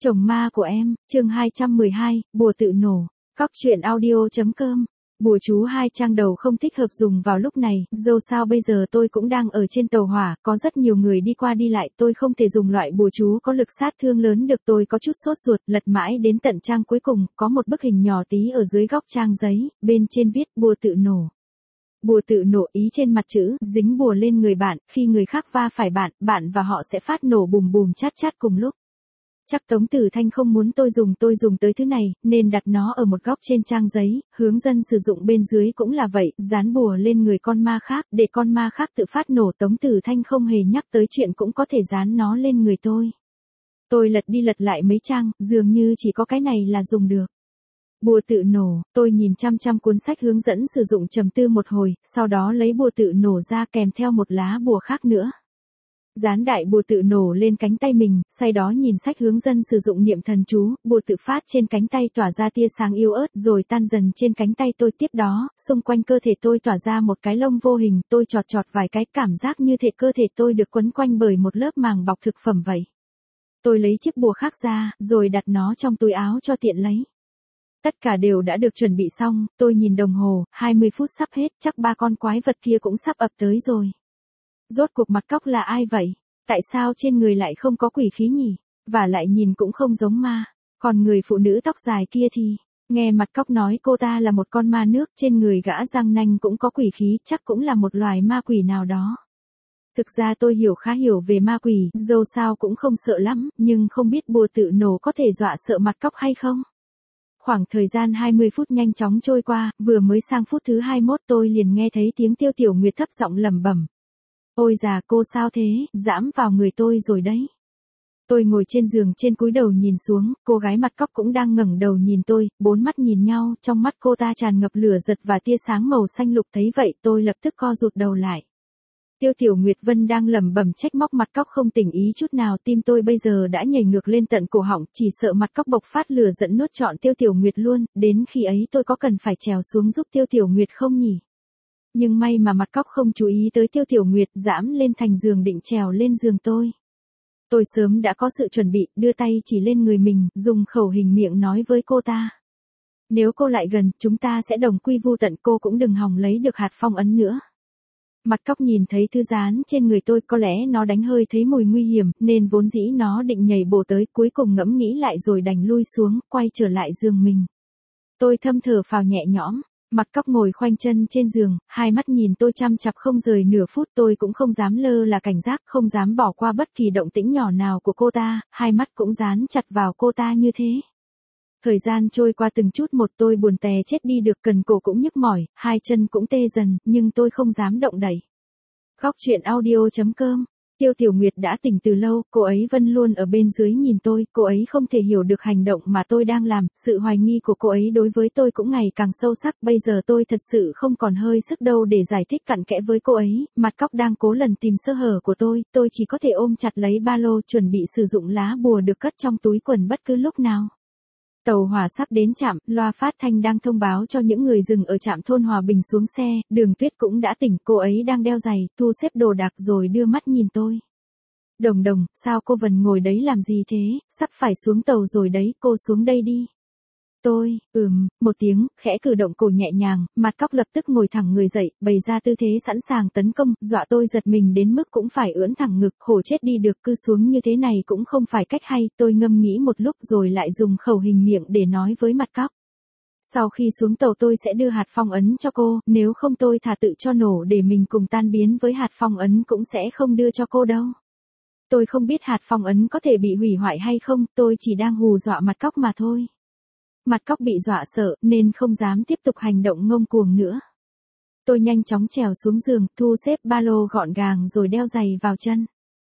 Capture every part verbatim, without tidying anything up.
Chồng ma của em, chương hai trăm mười hai, bùa tự nổ. Cóc truyện audio.com. Bùa chú hai trang đầu không thích hợp dùng vào lúc này, dẫu sao bây giờ tôi cũng đang ở trên tàu hỏa, có rất nhiều người đi qua đi lại, tôi không thể dùng loại bùa chú có lực sát thương lớn được, tôi có chút sốt ruột, lật mãi đến tận trang cuối cùng, có một bức hình nhỏ tí ở dưới góc trang giấy, bên trên viết bùa tự nổ. Bùa tự nổ ý trên mặt chữ, dính bùa lên người bạn, khi người khác va phải bạn, bạn và họ sẽ phát nổ bùm bùm chát chát cùng lúc. Chắc Tống Tử Thanh không muốn tôi dùng tôi dùng tới thứ này, nên đặt nó ở một góc trên trang giấy, hướng dẫn sử dụng bên dưới cũng là vậy, dán bùa lên người con ma khác, để con ma khác tự phát nổ. Tống Tử Thanh không hề nhắc tới chuyện cũng có thể dán nó lên người tôi. Tôi lật đi lật lại mấy trang, dường như chỉ có cái này là dùng được. Bùa tự nổ, tôi nhìn chăm chăm cuốn sách hướng dẫn sử dụng trầm tư một hồi, sau đó lấy bùa tự nổ ra kèm theo một lá bùa khác nữa. Dán đại bùa tự nổ lên cánh tay mình, sau đó nhìn sách hướng dẫn sử dụng niệm thần chú, bùa tự phát trên cánh tay tỏa ra tia sáng yếu ớt rồi tan dần trên cánh tay tôi. Tiếp đó, xung quanh cơ thể tôi tỏa ra một cái lông vô hình, tôi chọt chọt vài cái, cảm giác như thể cơ thể tôi được quấn quanh bởi một lớp màng bọc thực phẩm vậy. Tôi lấy chiếc bùa khác ra, rồi đặt nó trong túi áo cho tiện lấy. Tất cả đều đã được chuẩn bị xong, tôi nhìn đồng hồ, hai mươi phút sắp hết, chắc ba con quái vật kia cũng sắp ập tới rồi. Rốt cuộc Mặt Cóc là ai vậy? Tại sao trên người lại không có quỷ khí nhỉ? Và lại nhìn cũng không giống ma. Còn người phụ nữ tóc dài kia thì, nghe Mặt Cóc nói cô ta là một con ma nước, trên người gã răng nanh cũng có quỷ khí, chắc cũng là một loài ma quỷ nào đó. Thực ra tôi hiểu khá hiểu về ma quỷ, dẫu sao cũng không sợ lắm, nhưng không biết bùa tự nổ có thể dọa sợ Mặt Cóc hay không? Khoảng thời gian hai mươi phút nhanh chóng trôi qua, vừa mới sang phút thứ hai mươi mốt tôi liền nghe thấy tiếng Tiêu Tiểu Nguyệt thấp giọng lẩm bẩm. Ôi già, cô sao thế, dẫm vào người tôi rồi đấy. Tôi ngồi trên giường trên cúi đầu nhìn xuống, cô gái Mặt Cóc cũng đang ngẩng đầu nhìn tôi, bốn mắt nhìn nhau, trong mắt cô ta tràn ngập lửa giật và tia sáng màu xanh lục. Thấy vậy tôi lập tức co rụt đầu lại. Tiêu Tiểu Nguyệt Vân đang lẩm bẩm trách móc Mặt Cóc không tỉnh ý chút nào, tim tôi bây giờ đã nhảy ngược lên tận cổ họng, chỉ sợ Mặt Cóc bộc phát lửa giận nuốt trọn Tiêu Tiểu Nguyệt luôn, đến khi ấy tôi có cần phải trèo xuống giúp Tiêu Tiểu Nguyệt không nhỉ? Nhưng may mà Mặt Cóc không chú ý tới Tiêu Tiểu Nguyệt, dẫm lên thành giường định trèo lên giường tôi. Tôi sớm đã có sự chuẩn bị, đưa tay chỉ lên người mình, dùng khẩu hình miệng nói với cô ta. Nếu cô lại gần, chúng ta sẽ đồng quy vu tận, cô cũng đừng hòng lấy được hạt phong ấn nữa. Mặt Cóc nhìn thấy thư dán trên người tôi, có lẽ nó đánh hơi thấy mùi nguy hiểm, nên vốn dĩ nó định nhảy bổ tới, cuối cùng ngẫm nghĩ lại rồi đành lui xuống, quay trở lại giường mình. Tôi thâm thở phào nhẹ nhõm. Mặt Cóc ngồi khoanh chân trên giường, hai mắt nhìn tôi chăm chặp không rời nửa phút. Tôi cũng không dám lơ là cảnh giác, không dám bỏ qua bất kỳ động tĩnh nhỏ nào của cô ta, hai mắt cũng dán chặt vào cô ta như thế. Thời gian trôi qua từng chút một, tôi buồn tè chết đi được, cần cổ cũng nhức mỏi, hai chân cũng tê dần, nhưng tôi không dám động đậy. Cóc truyện audio.com. Tiêu Tiểu Nguyệt đã tỉnh từ lâu, cô ấy vẫn luôn ở bên dưới nhìn tôi, cô ấy không thể hiểu được hành động mà tôi đang làm, sự hoài nghi của cô ấy đối với tôi cũng ngày càng sâu sắc, bây giờ tôi thật sự không còn hơi sức đâu để giải thích cặn kẽ với cô ấy. Mặt Cóc đang cố lần tìm sơ hở của tôi, tôi chỉ có thể ôm chặt lấy ba lô chuẩn bị sử dụng lá bùa được cất trong túi quần bất cứ lúc nào. Tàu hỏa sắp đến trạm, loa phát thanh đang thông báo cho những người dừng ở trạm thôn Hòa Bình xuống xe, Đường Tuyết cũng đã tỉnh, cô ấy đang đeo giày, thu xếp đồ đạc rồi đưa mắt nhìn tôi. Đồng Đồng, sao cô vẫn ngồi đấy làm gì thế, sắp phải xuống tàu rồi đấy, cô xuống đây đi. Tôi, ừm, một tiếng, khẽ cử động cổ nhẹ nhàng, Mặt Cóc lập tức ngồi thẳng người dậy, bày ra tư thế sẵn sàng tấn công, dọa tôi giật mình đến mức cũng phải ưỡn thẳng ngực, khổ chết đi được, cứ xuống như thế này cũng không phải cách hay. Tôi ngâm nghĩ một lúc rồi lại dùng khẩu hình miệng để nói với Mặt Cóc. Sau khi xuống tàu tôi sẽ đưa hạt phong ấn cho cô, nếu không tôi thà tự cho nổ để mình cùng tan biến với hạt phong ấn cũng sẽ không đưa cho cô đâu. Tôi không biết hạt phong ấn có thể bị hủy hoại hay không, tôi chỉ đang hù dọa Mặt Cóc mà thôi. Mặt Cóc bị dọa sợ, nên không dám tiếp tục hành động ngông cuồng nữa. Tôi nhanh chóng trèo xuống giường, thu xếp ba lô gọn gàng rồi đeo giày vào chân.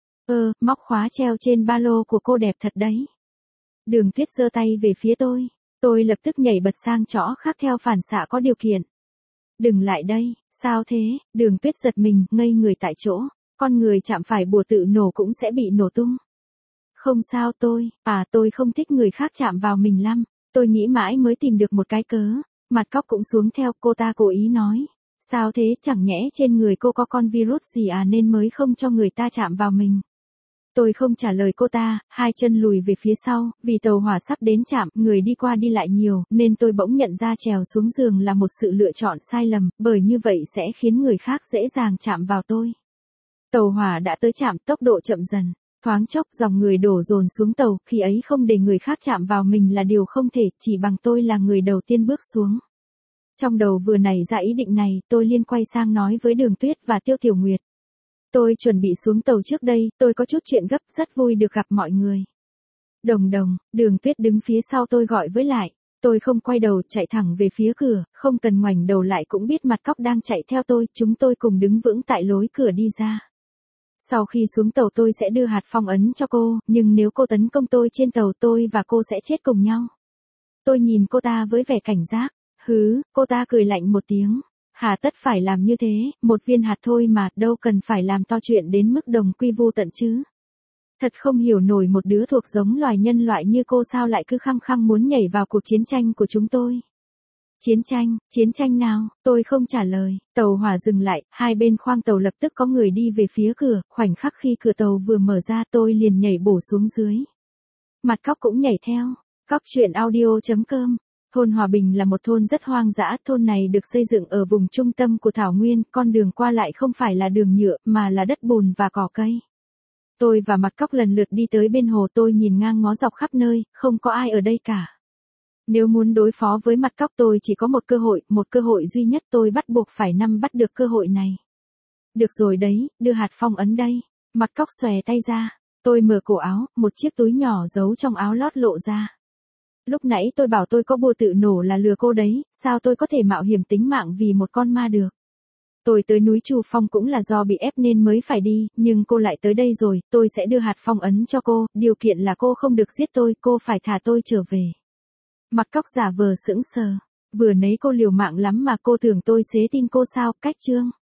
Ơ, móc khóa treo trên ba lô của cô đẹp thật đấy. Đường Tuyết giơ tay về phía tôi. Tôi lập tức nhảy bật sang chỗ khác theo phản xạ có điều kiện. Đừng lại đây, sao thế? Đường Tuyết giật mình, ngây người tại chỗ. Con người chạm phải bùa tự nổ cũng sẽ bị nổ tung. Không sao tôi, à tôi không thích người khác chạm vào mình lắm. Tôi nghĩ mãi mới tìm được một cái cớ. Mặt Cóc cũng xuống theo, cô ta cố ý nói. Sao thế, chẳng nhẽ trên người cô có con virus gì à nên mới không cho người ta chạm vào mình. Tôi không trả lời cô ta, hai chân lùi về phía sau, vì tàu hỏa sắp đến trạm, người đi qua đi lại nhiều, nên tôi bỗng nhận ra trèo xuống giường là một sự lựa chọn sai lầm, bởi như vậy sẽ khiến người khác dễ dàng chạm vào tôi. Tàu hỏa đã tới trạm, tốc độ chậm dần. Thoáng chốc dòng người đổ dồn xuống tàu, khi ấy không để người khác chạm vào mình là điều không thể, chỉ bằng tôi là người đầu tiên bước xuống. Trong đầu vừa nảy ra ý định này, tôi liền quay sang nói với Đường Tuyết và Tiêu Tiểu Nguyệt. Tôi chuẩn bị xuống tàu trước đây, tôi có chút chuyện gấp, rất vui được gặp mọi người. Đồng đồng, Đường Tuyết đứng phía sau tôi gọi với lại. Tôi không quay đầu, chạy thẳng về phía cửa, không cần ngoảnh đầu lại cũng biết mặt cóc đang chạy theo tôi, chúng tôi cùng đứng vững tại lối cửa đi ra. Sau khi xuống tàu tôi sẽ đưa hạt phong ấn cho cô, nhưng nếu cô tấn công tôi trên tàu tôi và cô sẽ chết cùng nhau. Tôi nhìn cô ta với vẻ cảnh giác. Hứ, cô ta cười lạnh một tiếng. Hà tất phải làm như thế, một viên hạt thôi mà, đâu cần phải làm to chuyện đến mức đồng quy vu tận chứ. Thật không hiểu nổi một đứa thuộc giống loài nhân loại như cô sao lại cứ khăng khăng muốn nhảy vào cuộc chiến tranh của chúng tôi. Chiến tranh, chiến tranh nào, tôi không trả lời. Tàu hỏa dừng lại, hai bên khoang tàu lập tức có người đi về phía cửa, khoảnh khắc khi cửa tàu vừa mở ra tôi liền nhảy bổ xuống dưới. Mặt cóc cũng nhảy theo. Cóc truyện audio chấm com. Thôn Hòa Bình là một thôn rất hoang dã, thôn này được xây dựng ở vùng trung tâm của thảo nguyên, con đường qua lại không phải là đường nhựa, mà là đất bùn và cỏ cây. Tôi và Mặt Cóc lần lượt đi tới bên hồ, tôi nhìn ngang ngó dọc khắp nơi, không có ai ở đây cả. Nếu muốn đối phó với Mặt Cóc tôi chỉ có một cơ hội, một cơ hội duy nhất, tôi bắt buộc phải nắm bắt được cơ hội này. Được rồi đấy, đưa hạt phong ấn đây. Mặt Cóc xòe tay ra. Tôi mở cổ áo, một chiếc túi nhỏ giấu trong áo lót lộ ra. Lúc nãy tôi bảo tôi có bùa tự nổ là lừa cô đấy, sao tôi có thể mạo hiểm tính mạng vì một con ma được. Tôi tới núi Trù Phong cũng là do bị ép nên mới phải đi, nhưng cô lại tới đây rồi, tôi sẽ đưa hạt phong ấn cho cô, điều kiện là cô không được giết tôi, cô phải thả tôi trở về. Mặt Cóc giả vờ sững sờ, vừa nãy cô liều mạng lắm mà cô tưởng tôi xế tin cô sao, cách chương.